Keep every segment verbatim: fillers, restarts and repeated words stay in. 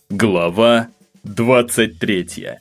Глава двадцать третья.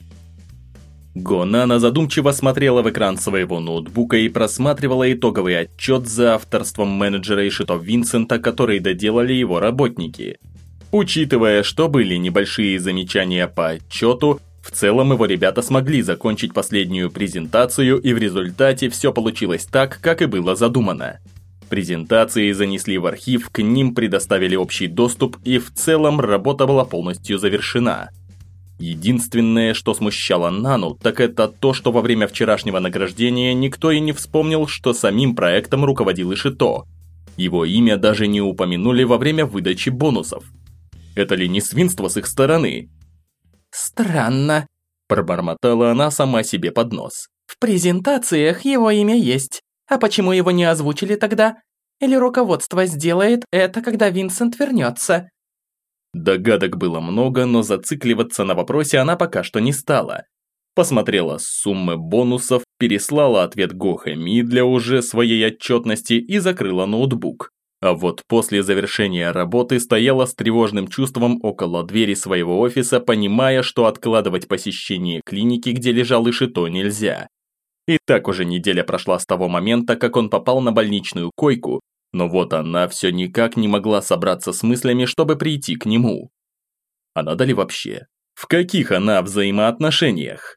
Гонана задумчиво смотрела в экран своего ноутбука и просматривала итоговый отчет за авторством менеджера Ишито Винсента, который доделали его работники. Учитывая, что были небольшие замечания по отчету, в целом его ребята смогли закончить последнюю презентацию, и в результате все получилось так, как и было задумано. Презентации занесли в архив, к ним предоставили общий доступ, и в целом работа была полностью завершена. Единственное, что смущало Нану, так это то, что во время вчерашнего награждения никто и не вспомнил, что самим проектом руководил Ишито. Его имя даже не упомянули во время выдачи бонусов. Это ли не свинство с их стороны? «Странно», – пробормотала она сама себе под нос. «В презентациях его имя есть. А почему его не озвучили тогда? Или руководство сделает это, когда Винсент вернется?» Догадок было много, но зацикливаться на вопросе она пока что не стала. Посмотрела суммы бонусов, переслала ответ Гохэми для уже своей отчетности и закрыла ноутбук. А вот после завершения работы стояла с тревожным чувством около двери своего офиса, понимая, что откладывать посещение клиники, где лежал Ишито, нельзя. И так уже неделя прошла с того момента, как он попал на больничную койку, но вот она все никак не могла собраться с мыслями, чтобы прийти к нему. А надо ли вообще? В каких она взаимоотношениях?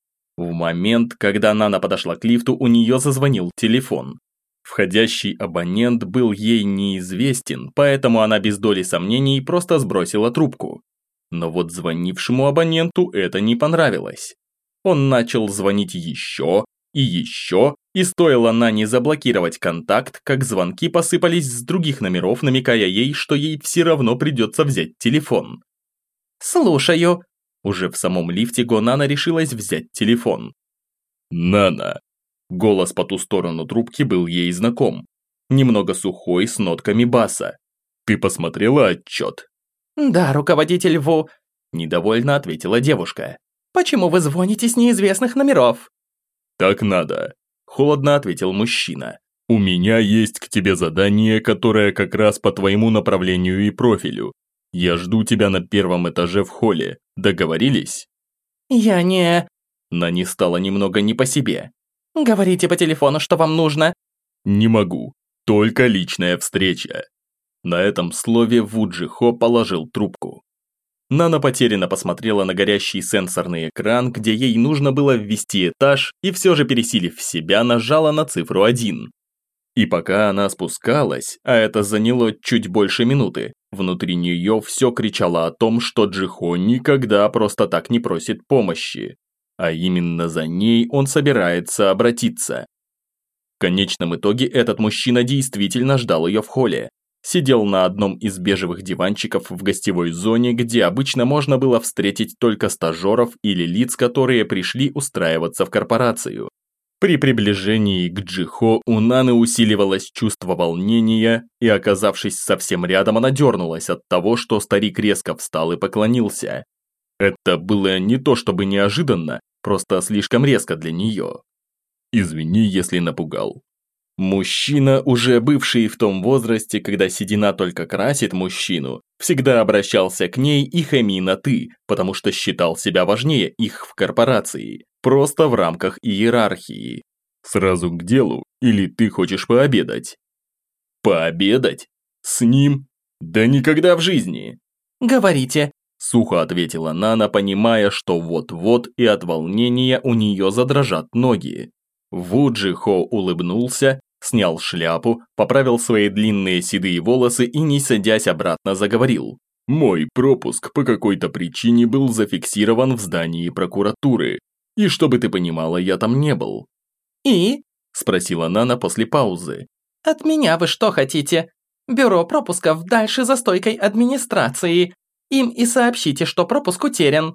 В момент, когда Нана подошла к лифту, у нее зазвонил телефон. Входящий абонент был ей неизвестен, поэтому она без доли сомнений просто сбросила трубку. Но вот звонившему абоненту это не понравилось. Он начал звонить еще и еще, и стоило Нане заблокировать контакт, как звонки посыпались с других номеров, намекая ей, что ей все равно придется взять телефон. «Слушаю». Уже в самом лифте Гонана решилась взять телефон. «Нана». Голос по ту сторону трубки был ей знаком. Немного сухой, с нотками баса. «Ты посмотрела отчет?» «Да, руководитель Ву», – недовольно ответила девушка. «Почему вы звоните с неизвестных номеров?» «Так надо», – холодно ответил мужчина. «У меня есть к тебе задание, которое как раз по твоему направлению и профилю. Я жду тебя на первом этаже в холле. Договорились?» «Я не...» Нане стало немного не по себе. «Говорите по телефону, что вам нужно». «Не могу. Только личная встреча». На этом слове Ву Джихо положил трубку. Нана потерянно посмотрела на горящий сенсорный экран, где ей нужно было ввести этаж, и все же, пересилив себя, нажала на цифру один. И пока она спускалась, а это заняло чуть больше минуты, внутри нее все кричало о том, что Джихо никогда просто так не просит помощи. А именно за ней он собирается обратиться. В конечном итоге этот мужчина действительно ждал ее в холле. Сидел на одном из бежевых диванчиков в гостевой зоне, где обычно можно было встретить только стажеров или лиц, которые пришли устраиваться в корпорацию. При приближении к Джихо у Наны усиливалось чувство волнения, и, оказавшись совсем рядом, она дернулась от того, что старик резко встал и поклонился. Это было не то чтобы неожиданно, просто слишком резко для нее. «Извини, если напугал». Мужчина, уже бывший в том возрасте, когда седина только красит мужчину, всегда обращался к ней и Хэми на «ты», потому что считал себя важнее их в корпорации, просто в рамках иерархии. «Сразу к делу, или ты хочешь пообедать?» «Пообедать? С ним? Да никогда в жизни!» «Говорите», – сухо ответила Нана, понимая, что вот-вот и от волнения у нее задрожат ноги. Ву Джихо улыбнулся, снял шляпу, поправил свои длинные седые волосы и, не садясь обратно, заговорил. «Мой пропуск по какой-то причине был зафиксирован в здании прокуратуры. И чтобы ты понимала, я там не был». «И?» – спросила Нана после паузы. «От меня вы что хотите? Бюро пропусков дальше за стойкой администрации. Им и сообщите, что пропуск утерян».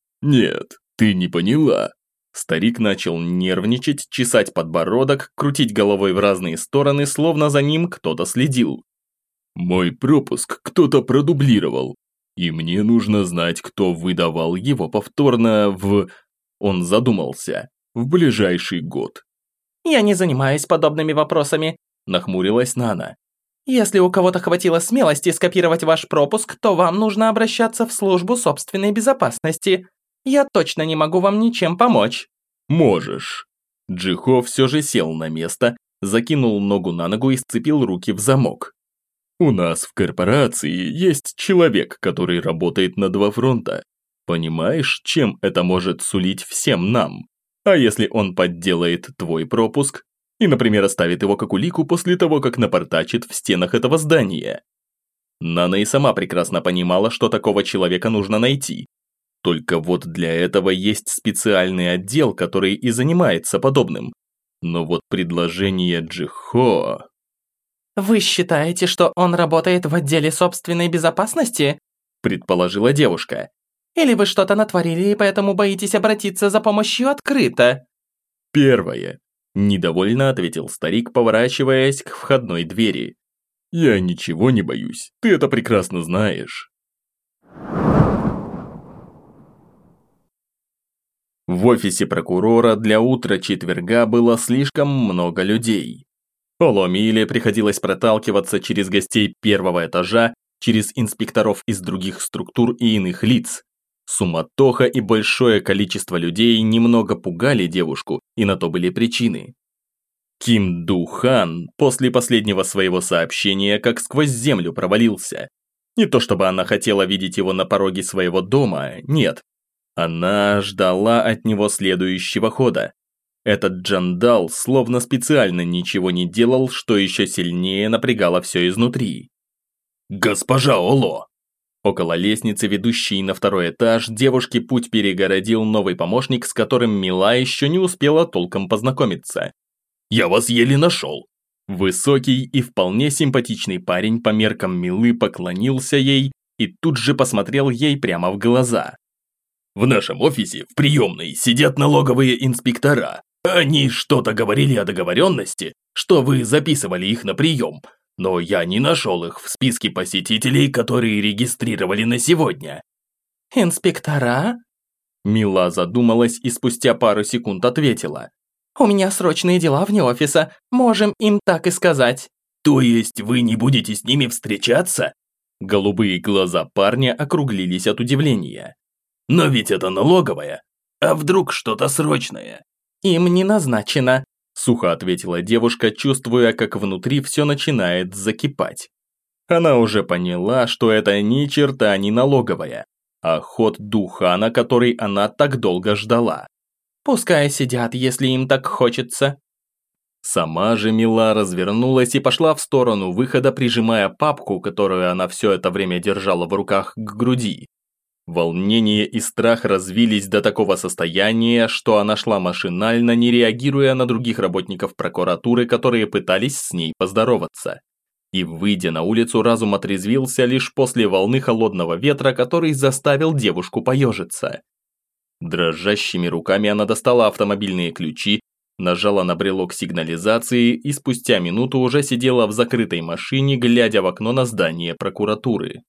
«Нет, ты не поняла». Старик начал нервничать, чесать подбородок, крутить головой в разные стороны, словно за ним кто-то следил. «Мой пропуск кто-то продублировал, и мне нужно знать, кто выдавал его повторно в...» Он задумался. «В ближайший год». «Я не занимаюсь подобными вопросами», – нахмурилась Нана. Если у кого-то хватило смелости скопировать ваш пропуск, то вам нужно обращаться в службу собственной безопасности. Я точно не могу вам ничем помочь». «Можешь». Джихо все же сел на место, закинул ногу на ногу и сцепил руки в замок. «У нас в корпорации есть человек, который работает на два фронта. Понимаешь, чем это может сулить всем нам? А если он подделает твой пропуск и, например, оставит его как улику после того, как напортачит в стенах этого здания?» Нана и сама прекрасно понимала, что такого человека нужно найти. Только вот для этого есть специальный отдел, который и занимается подобным. Но вот предложение Джихо... «Вы считаете, что он работает в отделе собственной безопасности?» предположила девушка. «Или вы что-то натворили и поэтому боитесь обратиться за помощью открыто?» «Первое», – недовольно ответил старик, поворачиваясь к входной двери. «Я ничего не боюсь, ты это прекрасно знаешь». В офисе прокурора для утра четверга было слишком много людей. Оломиле приходилось проталкиваться через гостей первого этажа, через инспекторов из других структур и иных лиц. Суматоха и большое количество людей немного пугали девушку, и на то были причины. Ким Ду Хан после последнего своего сообщения как сквозь землю провалился. Не то чтобы она хотела видеть его на пороге своего дома, нет. Она ждала от него следующего хода. Этот Джандал словно специально ничего не делал, что еще сильнее напрягало все изнутри. «Госпожа Оло!» Около лестницы, ведущей на второй этаж, девушке путь перегородил новый помощник, с которым Мила еще не успела толком познакомиться. «Я вас еле нашел!» Высокий и вполне симпатичный парень по меркам Милы поклонился ей и тут же посмотрел ей прямо в глаза. «В нашем офисе, в приемной, сидят налоговые инспектора. Они что-то говорили о договоренности, что вы записывали их на прием, но я не нашел их в списке посетителей, которые регистрировали на сегодня». «Инспектора?» Мила задумалась и спустя пару секунд ответила. «У меня срочные дела вне офиса, можем им так и сказать». «То есть вы не будете с ними встречаться?» Голубые глаза парня округлились от удивления. «Но ведь это налоговая. А вдруг что-то срочное?» «Им не назначено», – сухо ответила девушка, чувствуя, как внутри все начинает закипать. Она уже поняла, что это ни черта не налоговая, а ход Духана, который она так долго ждала. «Пускай сидят, если им так хочется». Сама же Мила развернулась и пошла в сторону выхода, прижимая папку, которую она все это время держала в руках, к груди. Волнение и страх развились до такого состояния, что она шла машинально, не реагируя на других работников прокуратуры, которые пытались с ней поздороваться. И, выйдя на улицу, разум отрезвился лишь после волны холодного ветра, который заставил девушку поежиться. Дрожащими руками она достала автомобильные ключи, нажала на брелок сигнализации и спустя минуту уже сидела в закрытой машине, глядя в окно на здание прокуратуры.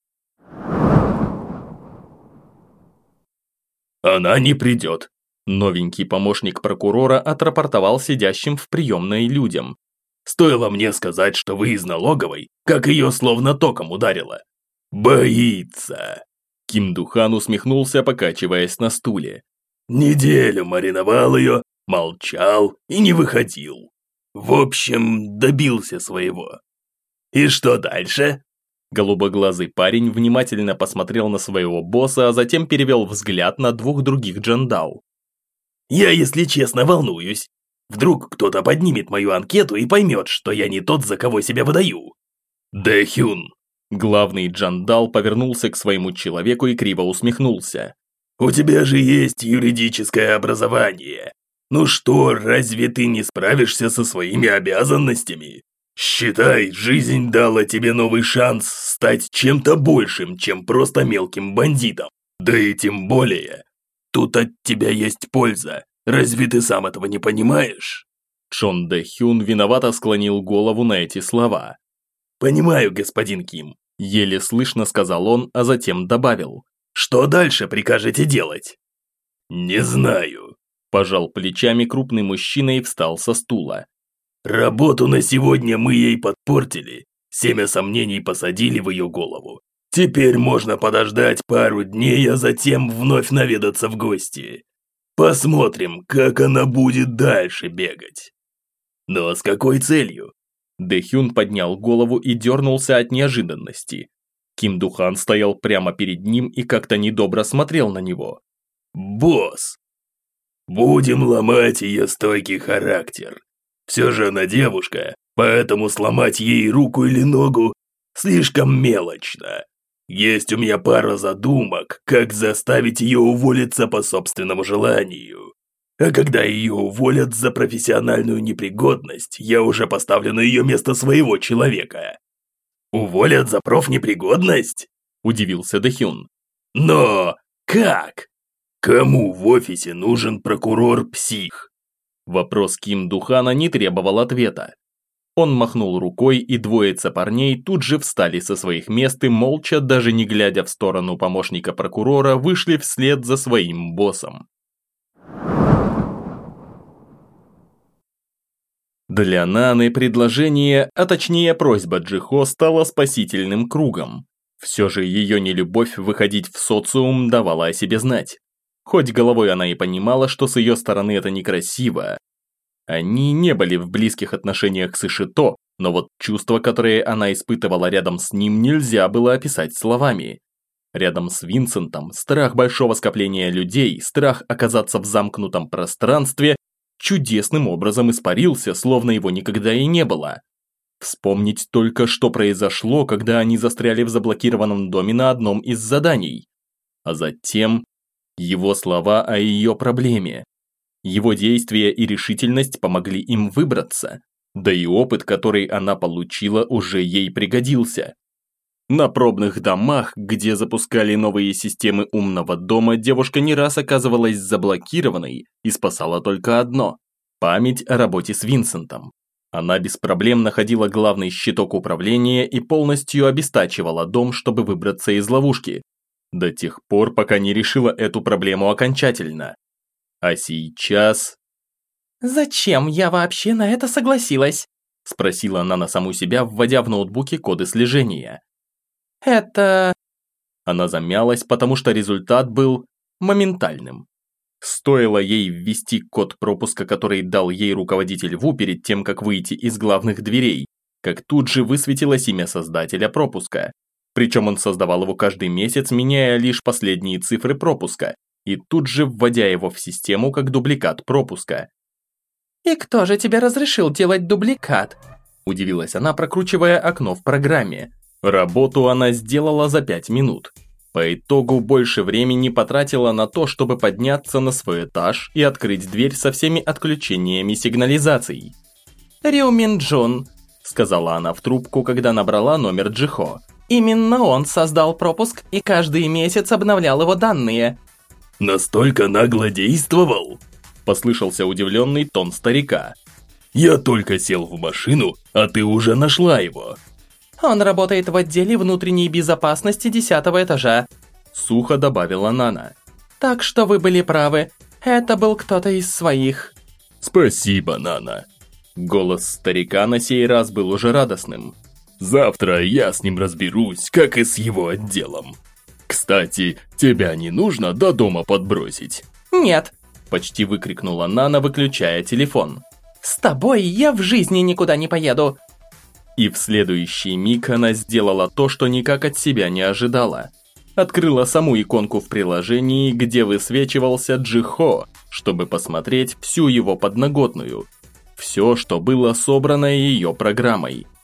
«Она не придет», – новенький помощник прокурора отрапортовал сидящим в приемной людям. «Стоило мне сказать, что вы из налоговой, как ее словно током ударило». «Боится», – Ким Духан усмехнулся, покачиваясь на стуле. «Неделю мариновал ее, молчал и не выходил. В общем, добился своего. И что дальше?» Голубоглазый парень внимательно посмотрел на своего босса, а затем перевел взгляд на двух других Джандау. «Я, если честно, волнуюсь. Вдруг кто-то поднимет мою анкету и поймет, что я не тот, за кого себя выдаю». «Дэхюн!» Главный Джандал повернулся к своему человеку и криво усмехнулся. «У тебя же есть юридическое образование. Ну что, разве ты не справишься со своими обязанностями? Считай, жизнь дала тебе новый шанс стать чем-то большим, чем просто мелким бандитом. Да и тем более, тут от тебя есть польза. Разве ты сам этого не понимаешь?» Чон Дэ Хюн виновато склонил голову на эти слова. «Понимаю, господин Ким», – еле слышно сказал он, а затем добавил. «Что дальше прикажете делать?» «Не знаю», – пожал плечами крупный мужчина и встал со стула. «Работу на сегодня мы ей подпортили. Семя сомнений посадили в ее голову. Теперь можно подождать пару дней, а затем вновь наведаться в гости. Посмотрим, как она будет дальше бегать. Но с какой целью? Дэхюн поднял голову и дернулся от неожиданности. Ким Духан стоял прямо перед ним и как-то недобро смотрел на него. «Босс, будем ломать ее стойкий характер. Все же она девушка, поэтому сломать ей руку или ногу слишком мелочно. Есть у меня пара задумок, как заставить ее уволиться по собственному желанию. А когда ее уволят за профессиональную непригодность, я уже поставлю на ее место своего человека». «Уволят за профнепригодность?» – удивился Дэхюн. «Но как? Кому в офисе нужен прокурор-псих?» Вопрос Ким Духана не требовал ответа. Он махнул рукой, и двоица парней тут же встали со своих мест и молча, даже не глядя в сторону помощника прокурора, вышли вслед за своим боссом. Для Наны предложение, а точнее просьба Джихо стала спасительным кругом. Все же ее нелюбовь выходить в социум давала о себе знать. Хоть головой она и понимала, что с ее стороны это некрасиво. Они не были в близких отношениях с Ишито, но вот чувства, которые она испытывала рядом с ним, нельзя было описать словами. Рядом с Винсентом страх большого скопления людей, страх оказаться в замкнутом пространстве чудесным образом испарился, словно его никогда и не было. Вспомнить только, что произошло, когда они застряли в заблокированном доме на одном из заданий. А затем его слова о ее проблеме. Его действия и решительность помогли им выбраться, да и опыт, который она получила, уже ей пригодился. На пробных домах, где запускали новые системы умного дома, девушка не раз оказывалась заблокированной и спасала только одно – память о работе с Винсентом. Она без проблем находила главный щиток управления и полностью обестачивала дом, чтобы выбраться из ловушки. До тех пор, пока не решила эту проблему окончательно. А сейчас... «Зачем я вообще на это согласилась?» – спросила она на саму себя, вводя в ноутбуке коды слежения. «Это...» Она замялась, потому что результат был моментальным. Стоило ей ввести код пропуска, который дал ей руководитель ВУ перед тем, как выйти из главных дверей, как тут же высветилось имя создателя пропуска. Причем он создавал его каждый месяц, меняя лишь последние цифры пропуска, и тут же вводя его в систему как дубликат пропуска. «И кто же тебе разрешил делать дубликат?» – удивилась она, прокручивая окно в программе. Работу она сделала за пять минут. По итогу больше времени потратила на то, чтобы подняться на свой этаж и открыть дверь со всеми отключениями сигнализаций. «Рю Мин Джун», – сказала она в трубку, когда набрала номер Джихо. «Именно он создал пропуск и каждый месяц обновлял его данные». «Настолько нагло действовал?» – послышался удивленный тон старика. «Я только сел в машину, а ты уже нашла его». «Он работает в отделе внутренней безопасности десятого этажа», – сухо добавила Нана. «Так что вы были правы, это был кто-то из своих». «Спасибо, Нана». Голос старика на сей раз был уже радостным. «Завтра я с ним разберусь, как и с его отделом. Кстати, тебя не нужно до дома подбросить?» «Нет», – почти выкрикнула Нана, выключая телефон. «С тобой я в жизни никуда не поеду». И в следующий миг она сделала то, что никак от себя не ожидала. Открыла саму иконку в приложении, где высвечивался Джихо, чтобы посмотреть всю его подноготную. Все, что было собрано ее программой.